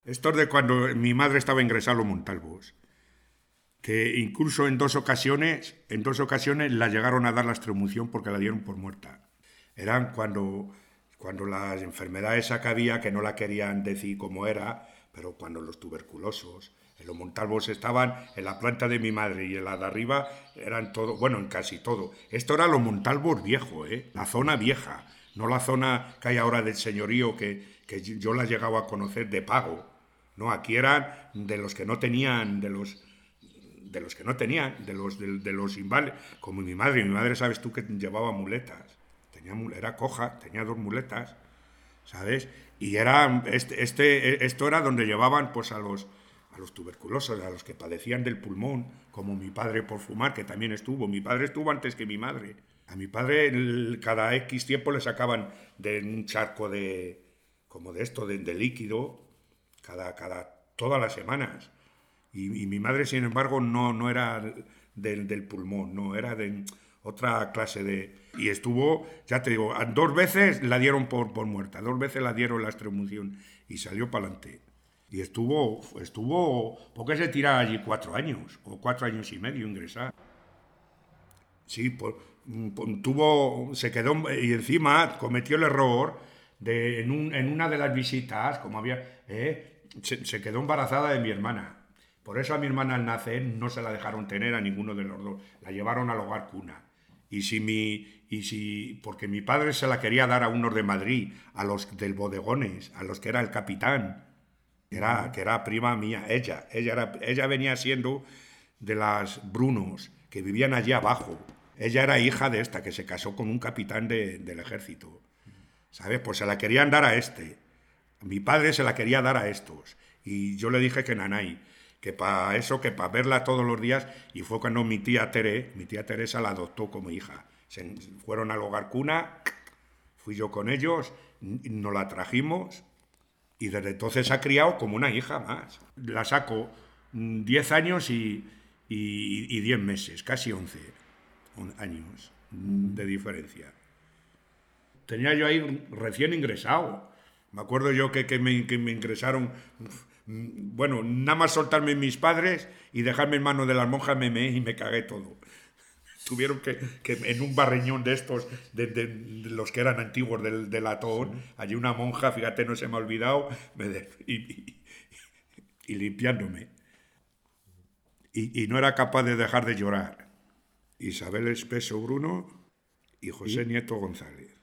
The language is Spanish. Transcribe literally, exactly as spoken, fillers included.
Esto es de cuando mi madre estaba ingresada a los Montalvos, que incluso en dos ocasiones, en dos ocasiones la llegaron a dar la extremunción porque la dieron por muerta. Eran cuando, cuando las enfermedades esa que había, que no la querían decir cómo era, pero cuando los tuberculosos, en los Montalvos estaban en la planta de mi madre y en la de arriba eran todo, bueno, en casi todo. Esto era los Montalvos viejo, ¿eh? La zona vieja, no la zona que hay ahora del señorío que, que yo la llegaba a conocer de pago. No, aquí eran de los que no tenían, de los de los que no tenían, de los de, de los inválidos, como mi madre. Mi madre, sabes tú, que llevaba muletas. Tenía, era coja, tenía dos muletas, ¿sabes? Y era este, este esto era donde llevaban pues a los a los tuberculosos, a los que padecían del pulmón, como mi padre por fumar, que también estuvo. Mi padre estuvo antes que mi madre. A mi padre el, cada X tiempo le sacaban de un charco de como de esto, de, de líquido, cada, cada, todas las semanas. Y, y mi madre, sin embargo, no, no era del, del pulmón, no, era de otra clase de... Y estuvo, ya te digo, dos veces la dieron por, por muerta, dos veces la dieron la extremunción y salió para adelante. Y estuvo, estuvo, ¿por qué se tira allí cuatro años? O cuatro años y medio ingresar. Sí, por, por, tuvo, se quedó, y encima cometió el error de, en, un, en una de las visitas, como había, eh, se, se quedó embarazada de mi hermana. Por eso a mi hermana al nacer no se la dejaron tener a ninguno de los dos. La llevaron al hogar cuna. Y si mi, y si, porque mi padre se la quería dar a unos de Madrid, a los del Bodegones, a los que era el capitán, que era, que era prima mía, ella. Ella, era, ella venía siendo de las Brunos, que vivían allí abajo. Ella era hija de esta, que se casó con un capitán de, del ejército. ¿Sabes? Pues se la querían dar a este. Mi padre se la quería dar a estos. Y yo le dije que nanay, que para eso, que para verla todos los días. Y fue cuando mi tía Tere, mi tía Teresa la adoptó como hija. Se fueron al hogar cuna, fui yo con ellos, nos la trajimos y desde entonces se ha criado como una hija más. La saco diez años y, y, y diez meses, casi once años de diferencia. Tenía yo ahí recién ingresado. Me acuerdo yo que, que, me, que me ingresaron, bueno, nada más soltarme mis padres y dejarme en manos de las monjas me meé y me cagué todo. Tuvieron que, que en un barreñón de estos, de, de, de los que eran antiguos del, del latón, sí. Allí una monja, fíjate, no se me ha olvidado, me de, y, y, y limpiándome. Y, y no era capaz de dejar de llorar. Isabel Espeso Bruno y José ¿Y? Nieto González.